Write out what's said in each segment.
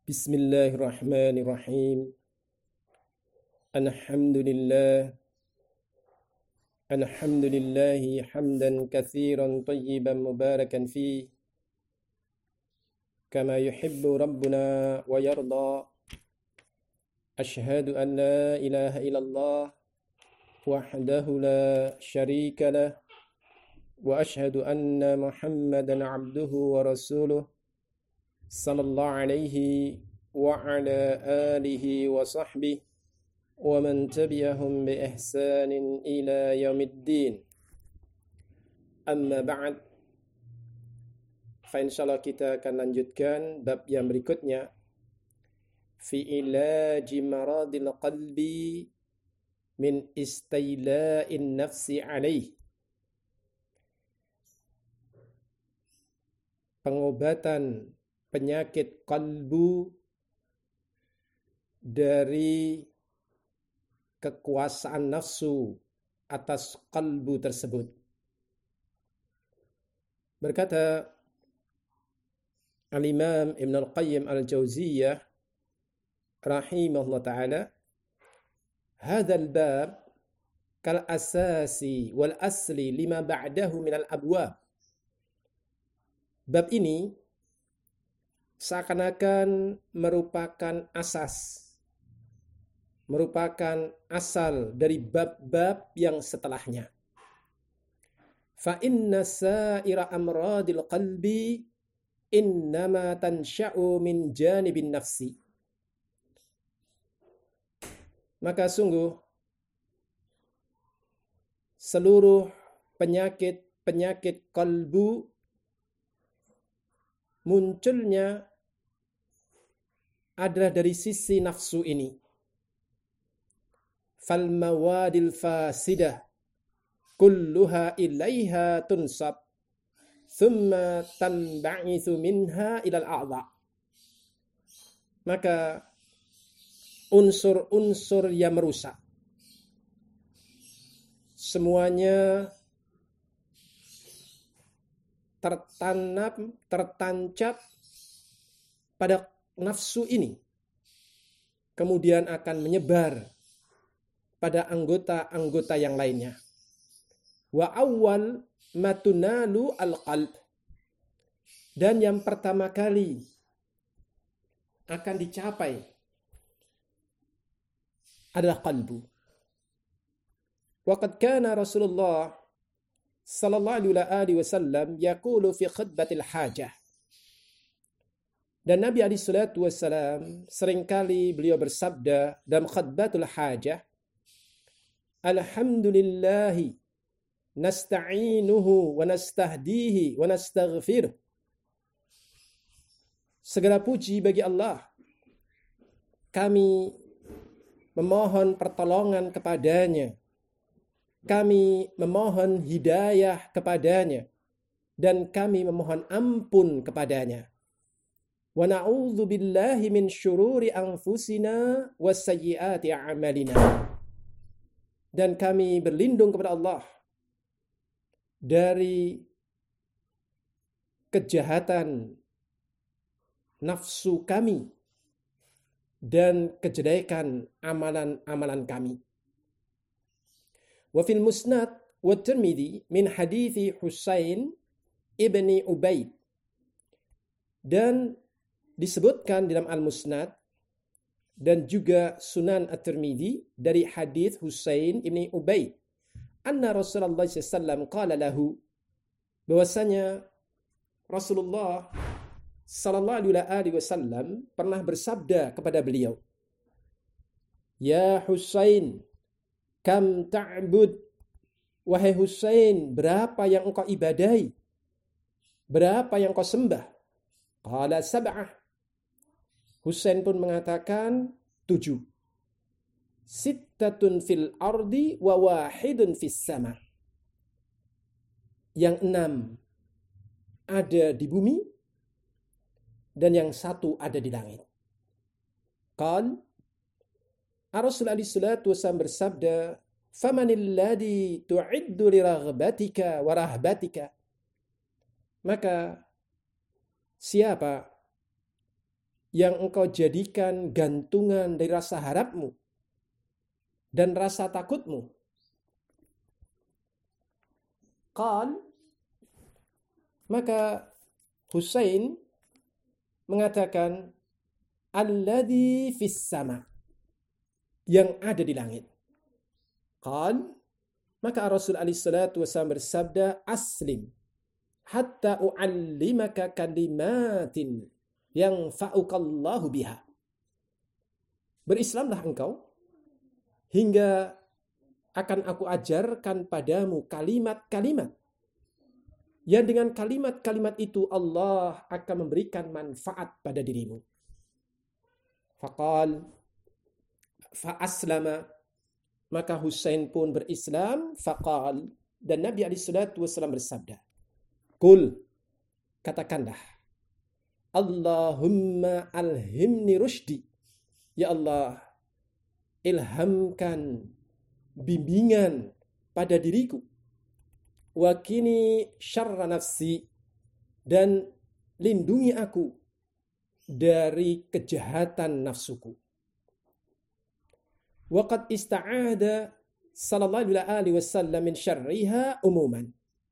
Bismillahirrahmanirrahim. Alhamdulillah. Alhamdulillahi hamdan katsiran tayyiban mubarakan fi kama yuhibbu rabbuna wa yarda. Ashhadu an la ilaha illallah wahdahu la syarika lah wa ashhadu anna Muhammadan abduhu wa rasuluh sallallahu alaihi wa ala alihi wa sahbihi wa man tabi'ahum bi ihsanin ila yaumiddin. Amma ba'd. Fa insyaallah kita akan lanjutkan bab yang berikutnya, fi ilaji maradil qalbi min istaila'in nafsi alaih. Pengobatan penyakit kalbu dari kekuasaan nafsu atas kalbu tersebut. Berkata Al-Imam Ibn Al-Qayyim Al-Jauziyah rahimahullah ta'ala, hadzal bab kal asasi wal asli lima ba'dahu minal abwab. Bab ini seakan-akan merupakan asal dari bab-bab yang setelahnya. Fa inna sa'ira amradil qalbi innama tansha'u min janibin nafsi. Maka sungguh seluruh penyakit kalbu munculnya adalah dari sisi nafsu ini. Fal mawadil fasidah kulluha ilaiha tunsab thumma tanba'ithu minha ilal a'dha. Maka unsur-unsur yang merusak semuanya tertancap pada nafsu ini, kemudian akan menyebar pada anggota-anggota yang lainnya. Wa awwal matunalu al-qalb, dan yang pertama kali akan dicapai adalah kalbu. Waqad kana Rasulullah sallallahu alaihi wasallam yaqulu fi khutbatil hajah. Dan Nabi alaihi salatu wasallam seringkali beliau bersabda dalam khutbatul hajah, alhamdulillahi nasta'inuhu wa nastahdihi wa nastaghfiruh. Segala puji bagi Allah. Kami memohon pertolongan kepadanya. Kami memohon hidayah kepadanya. Dan kami memohon ampun kepadanya. Wa na'udzu billahi min syururi anfusina wa sayyiati a'malina. Dan kami berlindung kepada Allah dari kejahatan nafsu kami dan kejelekan amalan-amalan kami. Wa fil musnad wa Tirmidzi min hadithi Husain ibni Ubaid. Dan disebutkan dalam Al-Musnad dan juga Sunan At-Tirmidzi dari hadis Husain ibni Ubaid, anna Rasulullah SAW qala lahu, bahwasanya Rasulullah sallallahu alaihi wasallam pernah bersabda kepada beliau, ya Husain, kam ta'bud, wahai Husain, berapa yang engkau ibadahi, berapa yang engkau sembah? Qala sab'ah. Husain pun mengatakan 7. Sittatun fil ardi wa wahidun fis sama. Yang 6 ada di bumi dan yang 1 ada di langit. Qal, Rasulullah SAW bersabda, famanil ladzi tu'iddu li raghbatika wa rahbatika. Maka siapa yang engkau jadikan gantungan dari rasa harapmu dan rasa takutmu? Qal, maka Husain mengatakan, alladzi fis sama, yang ada di langit. Qal, maka Rasul alaihi salatu wasallam bersabda, aslim hatta u'allimaka kalimatin yang fa'ukallahu biha. Berislamlah engkau hingga akan aku ajarkan padamu kalimat-kalimat yang dengan kalimat-kalimat itu Allah akan memberikan manfaat pada dirimu. Faqal fa'aslama, maka Husain pun berislam. Faqal, dan Nabi alaihi salatu wasallam bersabda, Qul, katakanlah, Allahumma alhimni rushdi, ya Allah, ilhamkan bimbingan pada diriku. Wa kini syarra nafsi, dan lindungi aku dari kejahatan nafsuku. Wa qad ista'ada sallallahu alaihi wasallam min syarriha umuman.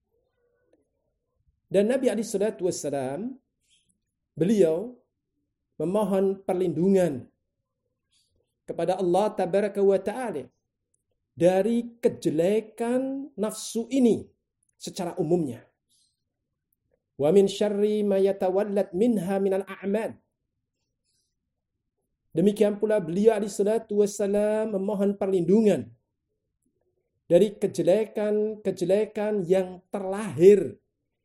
Dan Nabi alaihi salatu wasallam, beliau memohon perlindungan kepada Allah tabaraka wa ta'ala dari kejelekan nafsu ini secara umumnya. Wa min syarri ma yatawallad minha minal a'mal. Demikian pula beliau alaihi salatu wassalam memohon perlindungan dari kejelekan-kejelekan yang terlahir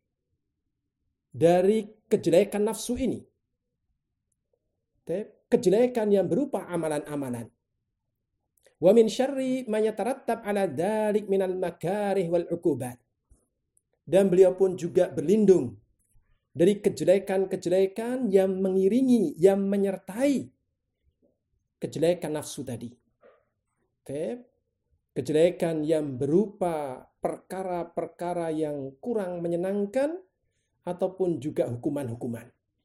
dari kejelekan nafsu ini. Kejelekan yang berupa amalan-amalan. Wa min syarri ma yatarattab ala dzalik minal makarih wal uqubat. Dan beliau pun juga berlindung dari kejelekan-kejelekan yang mengiringi, yang menyertai kejelekan nafsu tadi. Kejelekan yang berupa perkara-perkara yang kurang menyenangkan ataupun juga hukuman-hukuman.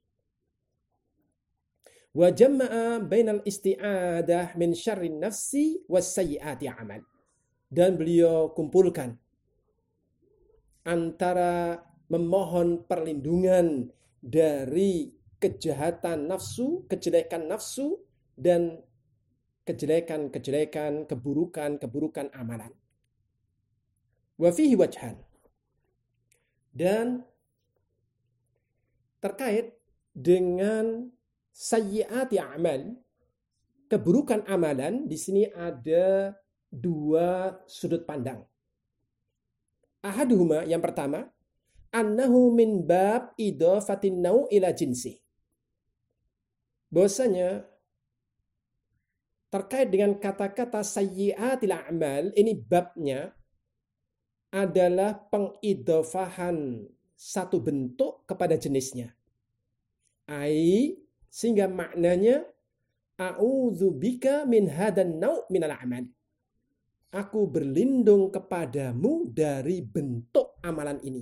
Wa jama'a bainal isti'adah min syarrin nafsi was sayyiati amal. Dan beliau kumpulkan antara memohon perlindungan dari kejahatan nafsu, kejelekan nafsu, dan kejelekan-kejelekan, keburukan-keburukan amalan. Wa fihi wajhan. Dan terkait dengan sayyiati amal, keburukan amalan, di sini ada dua sudut pandang. Ahaduhuma, yang pertama, annahu min bab idafatin nau' ila jinsi. Bahwasanya terkait dengan kata-kata sayyiatil a'mal, ini babnya adalah pengidafahan satu bentuk kepada jenisnya. Sehingga maknanya a'udzubika min hadan nau' minal a'mal. Aku berlindung kepadamu dari bentuk amalan ini.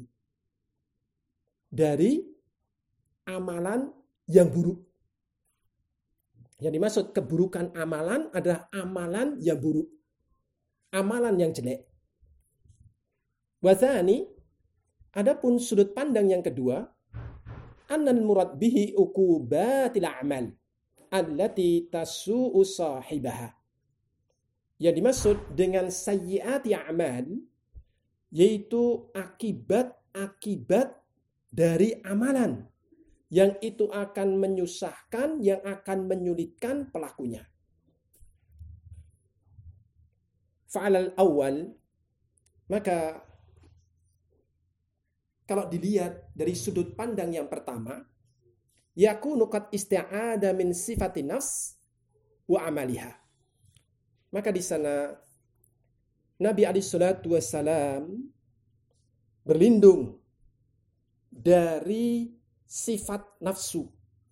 Dari amalan yang buruk. Yang dimaksud keburukan amalan adalah amalan yang buruk. Amalan yang jelek. Wathani, adapun sudut pandang yang kedua, annal murad bihi uqubatil a'mal allati tasu'u sahibaha. Yang dimaksud dengan sayyiati a'mal yaitu akibat-akibat dari amalan yang itu akan menyusahkan, yang akan menyulitkan pelakunya. Fa'alal awal, maka kalau dilihat dari sudut pandang yang pertama, yakunu qad isti'ada min sifati nafs wa amaliha. Maka di sana Nabi alaihi salatu wassalam berlindung dari sifat nafsu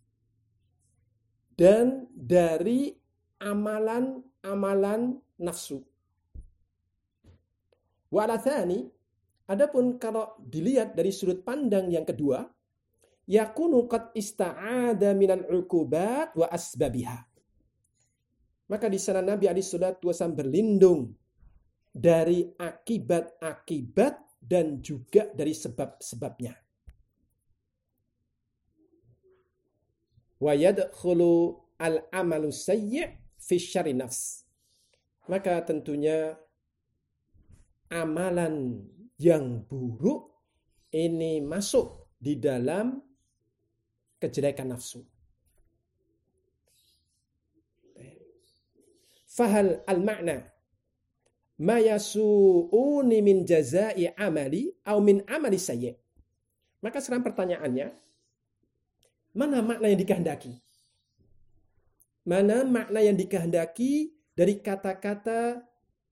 dan dari amalan-amalan nafsu. Wa ala tsani, adapun kalau dilihat dari sudut pandang yang kedua, yakunu qad ista'ada minal uqubat wa asbabiha. Maka di sana Nabi SAW berlindung dari akibat-akibat dan juga dari sebab-sebabnya. Wa yadkhulu al-amalu sayyi' fi syarri nafs. Maka tentunya amalan yang buruk ini masuk di dalam kejelekan nafsu. Fahal al-ma'na ma yasu'uni min jazai amali au min amali sayyi'. Maka sekarang pertanyaannya, mana makna yang dikehendaki? Mana makna yang dikehendaki dari kata-kata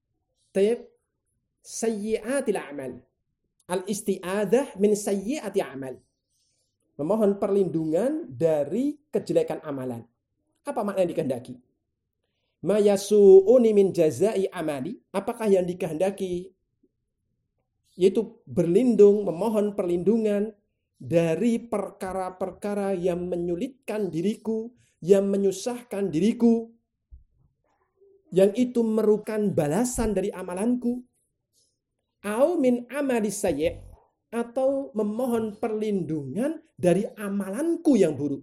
sayyi'atil a'mal? Al-isti'adah min sayyi'ati a'mal. Memohon perlindungan dari kejelekan amalan. Apa makna yang dikehendaki? Ma yasu'uni min jazai amali. Apakah yang dikehendaki? Yaitu berlindung, memohon perlindungan dari perkara-perkara yang menyulitkan diriku, yang menyusahkan diriku, yang itu merupakan balasan dari amalanku. Au min amali sayyi', atau memohon perlindungan dari amalanku yang buruk.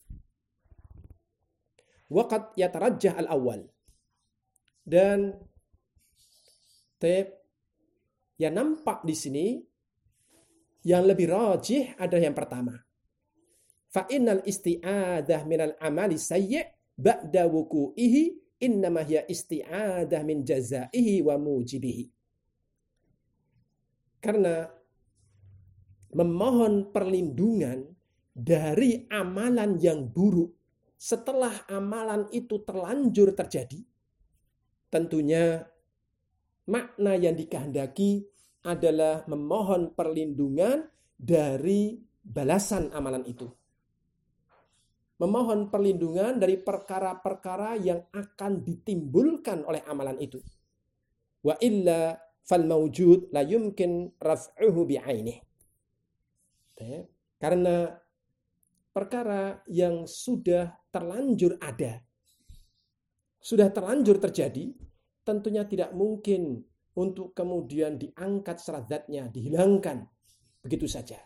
Waqad yatarajjah al-awwal. Dan yang nampak di sini yang lebih rajih adalah yang pertama. Fa innal isti'adah minal amali sayyi' ba'da wuku'ihi innama hiya isti'adah min jazaihi wa mujibihi. Karena memohon perlindungan dari amalan yang buruk setelah amalan itu terlanjur terjadi, tentunya makna yang dikehendaki adalah memohon perlindungan dari balasan amalan itu. Memohon perlindungan dari perkara-perkara yang akan ditimbulkan oleh amalan itu. Wa illa fal mawjud la yumkin raf'uhu bi'ainih. Karena perkara yang sudah terlanjur ada, sudah terlanjur terjadi, tentunya tidak mungkin untuk kemudian diangkat secara zatnya, dihilangkan begitu saja.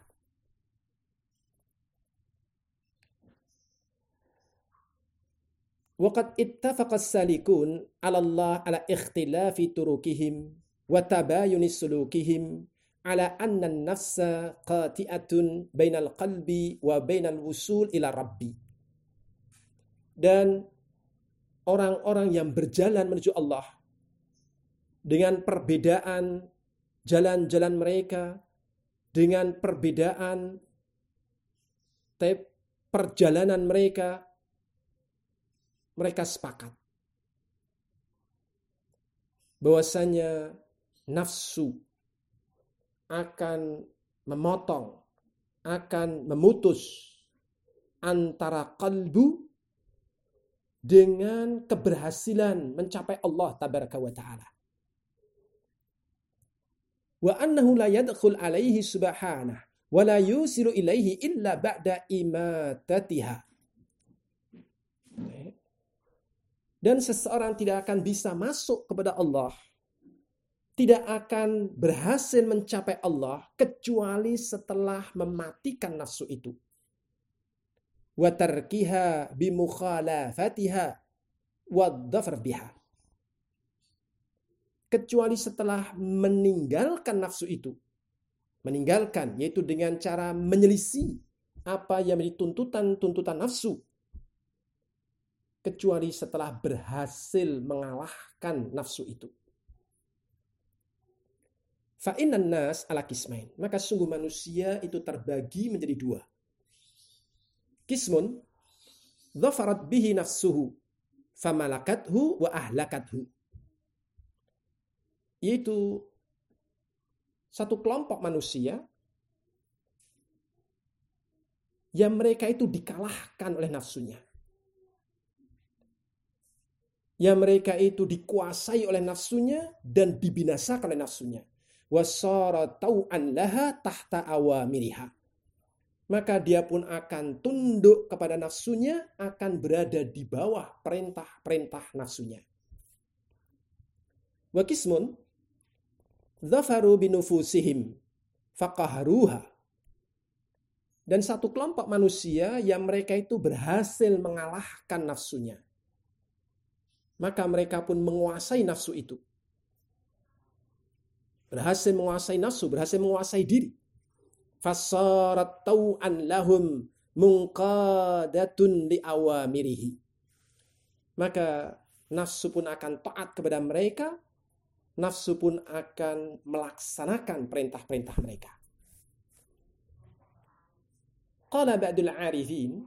Waqad ittafaqa as-salikun 'ala Allah 'ala ikhtilafi turukihim wa tabayuni sulukihim 'ala anna an-nafsa qati'atun bainal qalbi wa bainal wusul ila rabbi. Dan orang-orang yang berjalan menuju Allah dengan perbedaan jalan-jalan mereka, dengan perbedaan perjalanan mereka, mereka sepakat bahwasanya nafsu akan memotong, akan memutus antara qalbu dengan keberhasilan mencapai Allah tabaraka wa ta'ala. Wa annahu la yadkhul alaihi subhanahu wa la yusilu ilaihi illa ba'da imatatiha. Dan seseorang tidak akan bisa masuk kepada Allah, tidak akan berhasil mencapai Allah kecuali setelah mematikan nafsu itu. Wa tarkiha bi mukhalafatiha wa dhafar biha. Kecuali setelah meninggalkan nafsu itu. Meninggalkan, yaitu dengan cara menyelisih apa yang menjadi tuntutan nafsu. Kecuali setelah berhasil mengalahkan nafsu itu. Fa'inan nas ala kismain. Maka sungguh manusia itu terbagi menjadi dua. Kismun dhafarat bihi nafsuhu famalakathu wa ahlakathu. Yaitu satu kelompok manusia yang mereka itu dikalahkan oleh nafsunya. Yang mereka itu dikuasai oleh nafsunya dan dibinasakan oleh nafsunya. Wasara tau'an laha tahta awamiriha. maka dia pun akan tunduk kepada nafsunya, akan berada di bawah perintah-perintah nafsunya. Wa qismun dhafaru binufusihim faqaharuha. Dan satu kelompok manusia yang mereka itu berhasil mengalahkan nafsunya. Maka mereka pun menguasai nafsu itu. Berhasil menguasai nafsu, berhasil menguasai diri. Fasarat tau'an lahum munqadatun liawamirihi. Maka nafsu pun akan taat kepada mereka, nafsu pun akan melaksanakan perintah-perintah mereka. Qala ba'dul arifin,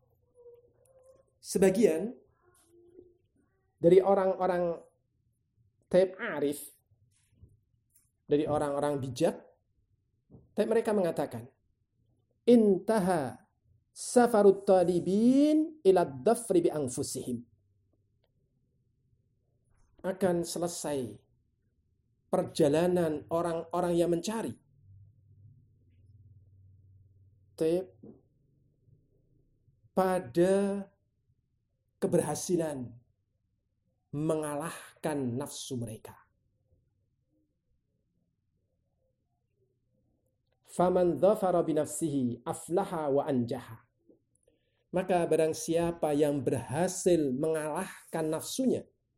sebagian dari orang-orang taib arif, dari orang-orang bijak, taib mereka mengatakan, intaha safarut talibin ila dhafri bi anfusihim. Akan selesai perjalanan orang-orang yang mencari pada keberhasilan mengalahkan nafsu mereka. Faman dhafara binafsihi aflaha wa anjaha. Maka barang siapa yang berhasil mengalahkan nafsunya,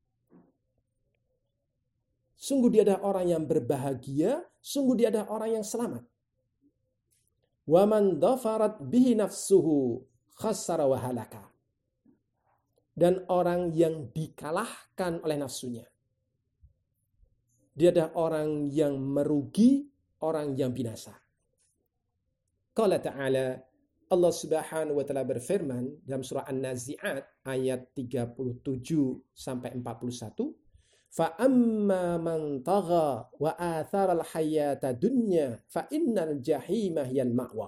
sungguh dia adalah orang yang berbahagia, sungguh dia adalah orang yang selamat. Wa man dhafarat bihi nafsuhu khasara wa halaka. Dan orang yang dikalahkan oleh nafsunya, dia adalah orang yang merugi, orang yang binasa. Qala ta'ala, Allah Subhanahu wa taala berfirman dalam surah An-Nazi'at ayat 37 sampai 41, fa amma man tagha wa athara al-hayata dunya fa innal jahima hiyal ma'wa.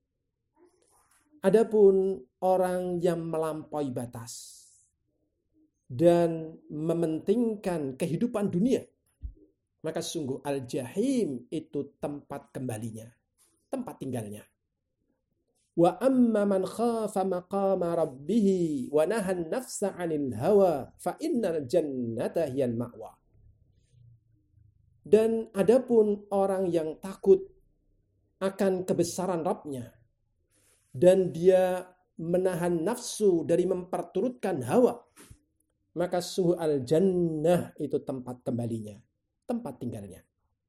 Adapun orang yang melampaui batas dan mementingkan kehidupan dunia, maka sungguh al-jahim itu tempat kembalinya, tempat tinggalnya. Wa amma man khafa maqama rabbih wa nahan nafsa 'anil hawa fa innal jannata hiyal ma'wa. Dan adapun orang yang takut akan kebesaran Rabb-nya dan dia menahan nafsu dari memperturutkan hawa, maka sungguh al-jannah itu tempat kembalinya, tempat tinggalnya.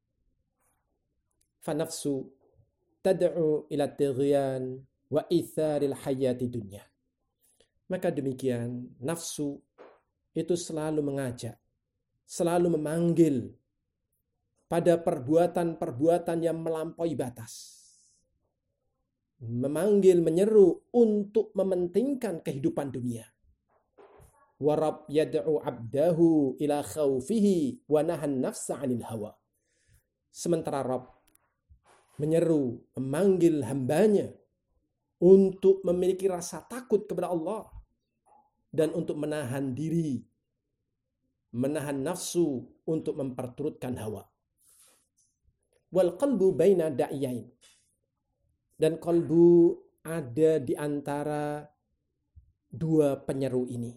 Fa nafsu tad'u ila tighyan wa itharil hayati dunya. Maka demikian nafsu itu selalu mengajak, selalu memanggil pada perbuatan-perbuatan yang melampaui batas. Memanggil, menyeru untuk mementingkan kehidupan dunia. Wa rabb yad'u 'abdahu ila khaufihi wa nahan nafsa 'anil hawa. Sementara Rabb menyeru, memanggil hambanya untuk memiliki rasa takut kepada Allah dan untuk menahan diri, menahan nafsu untuk memperturutkan hawa. Wal qalbu baina da'iyain. Dan qalbu ada di antara dua penyeru ini.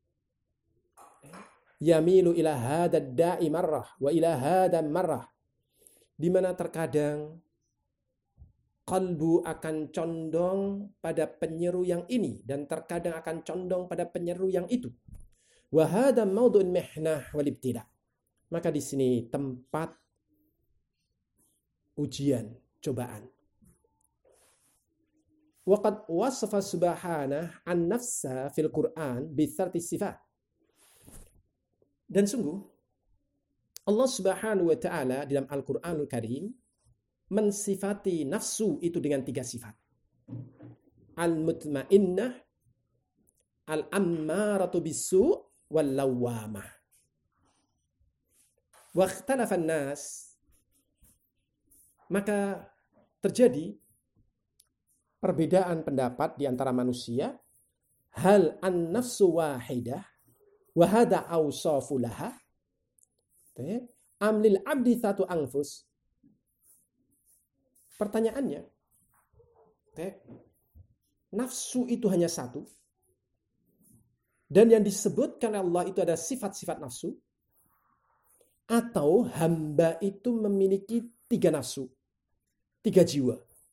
Yamilu ila hadad da'i marrah wa ila hadam marrah. Di mana terkadang qalbu akan condong pada penyeru yang ini dan terkadang akan condong pada penyeru yang itu. Wa hadha mawdu'un mihnah wal ibtila. Maka di sini tempat ujian, cobaan. Wa qad wasafa subhanahu an-nafsa fil Qur'an bi tsarti sifat. Dan sungguh Allah Subhanahu wa taala dalam Al-Qur'anul Karim mensifati nafsu itu dengan 3 sifat. Al-mutmainnah, al-ammaratu bisu' wal lawwamah. Wa ikhtalafan nas, maka terjadi perbedaan pendapat di antara manusia. Hal an-nafsu wahidah wa hada awsafu laha am lil abdi satu anfus. Pertanyaannya, nafsu itu hanya satu, dan yang disebutkan Allah itu ada sifat-sifat nafsu, atau hamba itu memiliki 3 nafsu, 3 jiwa.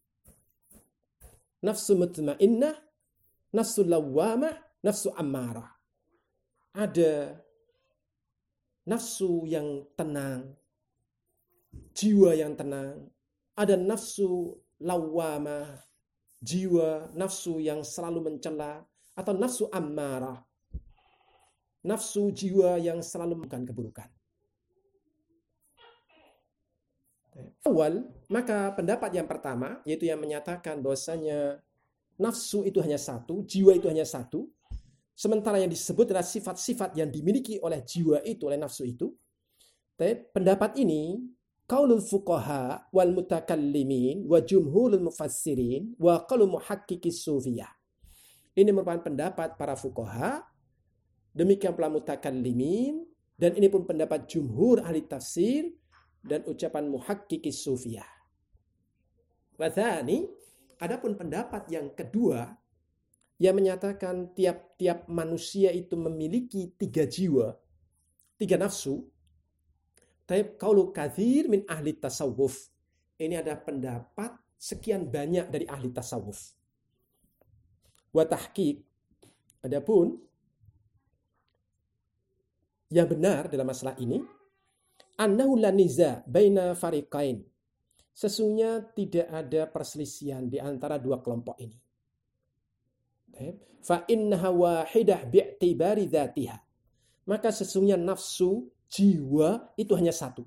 Nafsu mutmainnah, nafsu lawwamah, nafsu ammarah. Ada nafsu yang tenang, jiwa yang tenang. Ada nafsu lawwamah, jiwa, nafsu yang selalu mencela. Atau nafsu ammarah, nafsu jiwa yang selalu melakukan keburukan. Awal, maka pendapat yang pertama, yaitu yang menyatakan bahwasanya nafsu itu hanya satu, jiwa itu hanya satu, sementara yang disebut adalah sifat-sifat yang dimiliki oleh jiwa itu, oleh nafsu itu. Pendapat ini, qaulul fuqaha wal mutakallimin wa jumhurul mufassirin wa qaulu muhaqqiqis sufiyah. Ini merupakan pendapat para fuqaha, demikian pula mutakallimin, dan ini pun pendapat jumhur ahli tafsir, dan ucapan muhaqqiqis sufiyah. Wathani, adapun pendapat yang kedua yang menyatakan tiap-tiap manusia itu memiliki 3 jiwa, 3 nafsu. Taib qaulu katsir min ahli tasawuf. Ini ada pendapat sekian banyak dari ahli tasawuf. Wa tahqiq, adapun yang benar dalam masalah ini, annahu la niza baina fariqain. Sesungguhnya tidak ada perselisihan di antara 2 kelompok ini. Fa innaha wahidah bi'tibari dzatiha. Maka sesungguhnya nafsu, jiwa itu hanya satu.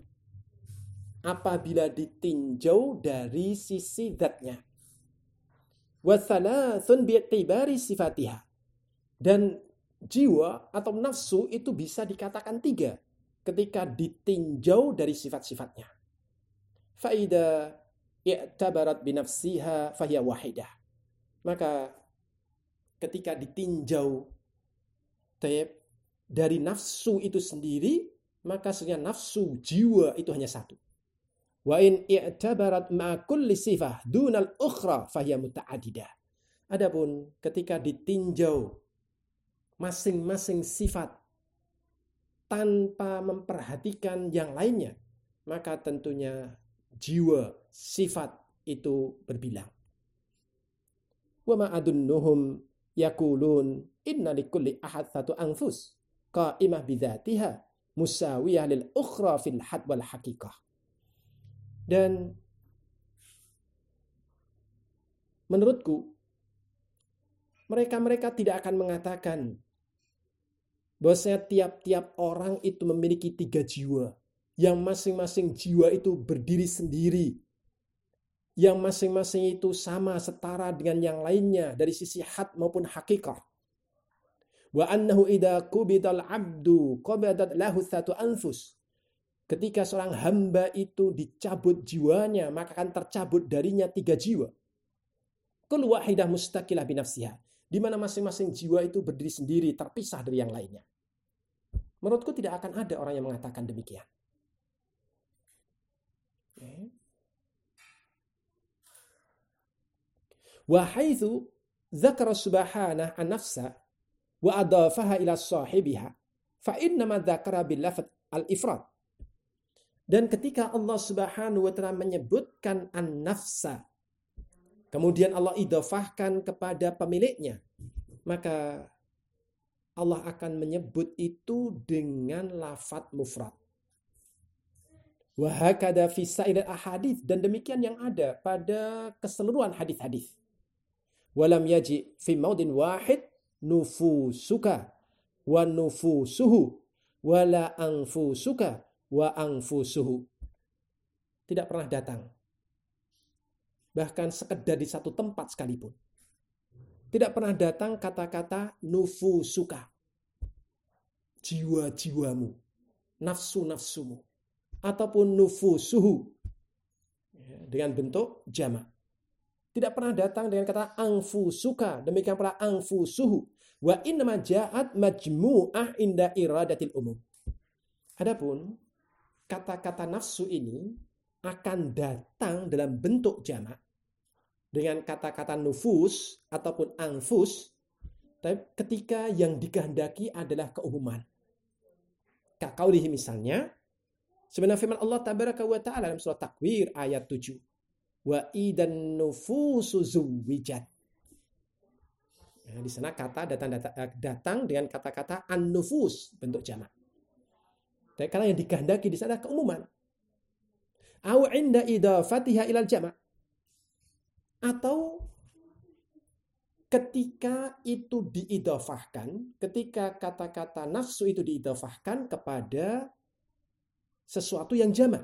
Apabila ditinjau dari sisi zatnya. Wa thalathun bi'tibari sifatiha. Dan jiwa atau nafsu itu bisa dikatakan 3. Ketika ditinjau dari sifat-sifatnya. Fa'idha i'tabarat binafsiha fahiya wahidah. Maka ketika ditinjau dari nafsu itu sendiri, maka sebenarnya nafsu jiwa itu hanya satu. Wa in i'tabarat ma'a kulli sifah dunal ukhra fahiya muta'addidah. Adapun ketika ditinjau masing-masing sifat tanpa memperhatikan yang lainnya, maka tentunya jiwa, sifat itu berbilang. Wa ma adunnuhum yaqulun inna likulli ahad satu anfus qa'imah bidzatiha musawiyah lil ukhra fil had wal haqiqah. Dan menurutku mereka tidak akan mengatakan bahwasanya tiap-tiap orang itu memiliki 3 jiwa. Yang masing-masing jiwa itu berdiri sendiri. Yang masing-masing itu sama, setara dengan yang lainnya dari sisi had maupun hakikah. Wa annahu idza qubidal abdu qabadat lahu satu anfus. Ketika seorang hamba itu dicabut jiwanya, maka akan tercabut darinya 3 jiwa. Kullu wahidah mustaqilah binafsiha. Di mana masing-masing jiwa itu berdiri sendiri, terpisah dari yang lainnya. Menurutku tidak akan ada orang yang mengatakan demikian. Wa haitsu dzakara subhanahu an-nafsa wa adafaha ila sahibiha fa inna ma dzakara bil lafz al-ifrad. Dan ketika Allah Subhanahu wa taala menyebutkan an-nafsa, kemudian Allah idhafahkan kepada pemiliknya, maka Allah akan menyebut itu dengan lafadz mufrad. Wa hakada fi sa'iril ahadits, dan demikian yang ada pada keseluruhan hadis-hadis. Walam yaji fi maudin wahid nufusuka wa nufusuhu wala anfusuka wa anfusuhu. Tidak pernah datang. Bahkan sekedar di satu tempat sekalipun. Tidak pernah datang kata-kata nufusuka. Jiwa-jiwamu. Nafsu-nafsumu. Ataupun nufusuhu. Dengan bentuk jamak. Tidak pernah datang dengan kata anfusuka. Demikian pula anfusuhu. Wa innama ja'at majmu'ah inda iradatil umum. Adapun kata-kata nafsu ini akan datang dalam bentuk jamak dengan kata-kata nufus ataupun anfus, tapi ketika yang dikehendaki adalah keumuman. Kaqaulihi misalnya, sebenarnya firman Allah tabaraka wa ta'ala dalam surah Takwir ayat 7. Wa idan nufusu zuwijat. Nah, di sana kata datang dengan kata-kata an-nufus, bentuk jamak. Dan karena yang dikehendaki di sana keumuman. Au inda idafatiha ilal jamak. Atau ketika itu diidafahkan, ketika kata-kata nafsu itu diidafahkan kepada sesuatu yang jamak.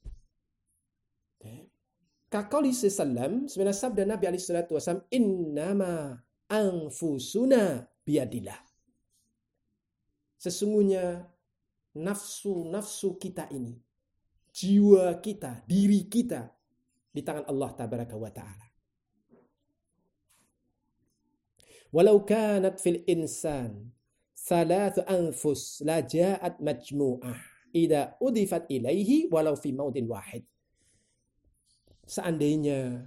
Kaqauli sallam, sebenarnya sabda Nabi alaihi salatu wasallam, innama anfusuna biyadillah. Sesungguhnya nafsu-nafsu kita ini, jiwa kita, diri kita di tangan Allah tabaraka wa ta'ala. Walau kanat fil insan salathu anfus la ja'at majmu'ah idza udifat ilaihi walau fi maudin wahid. Seandainya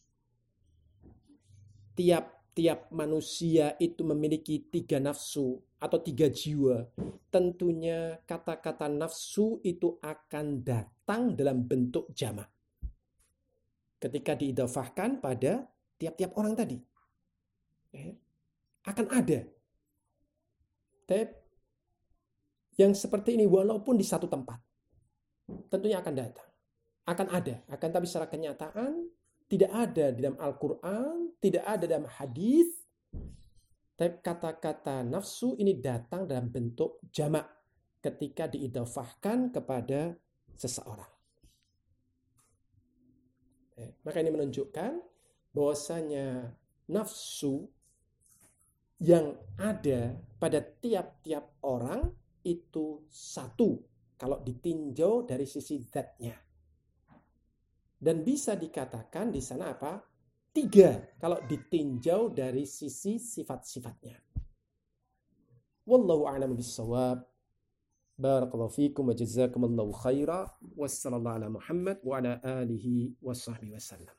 tiap manusia itu memiliki 3 nafsu atau 3 jiwa, tentunya kata-kata nafsu itu akan datang dalam bentuk jamak ketika diidafahkan pada tiap-tiap orang tadi. Akan ada. Yang seperti ini walaupun di satu tempat, tentunya akan datang. Akan ada. Akan tapi secara kenyataan tidak ada di dalam Al-Quran, tidak ada dalam hadis. Tapi kata-kata nafsu ini datang dalam bentuk jamak ketika diidafahkan kepada seseorang. Maka ini menunjukkan bahwasanya nafsu yang ada pada tiap-tiap orang itu satu kalau ditinjau dari sisi zatnya. Dan bisa dikatakan di sana apa? 3 kalau ditinjau dari sisi sifat-sifatnya. Wallahu a'lam bis-shawab. Barakallahu fikum wa jazakumullahu khaira. Wassallallahu ala Muhammad wa ala alihi washabbihi wasallam.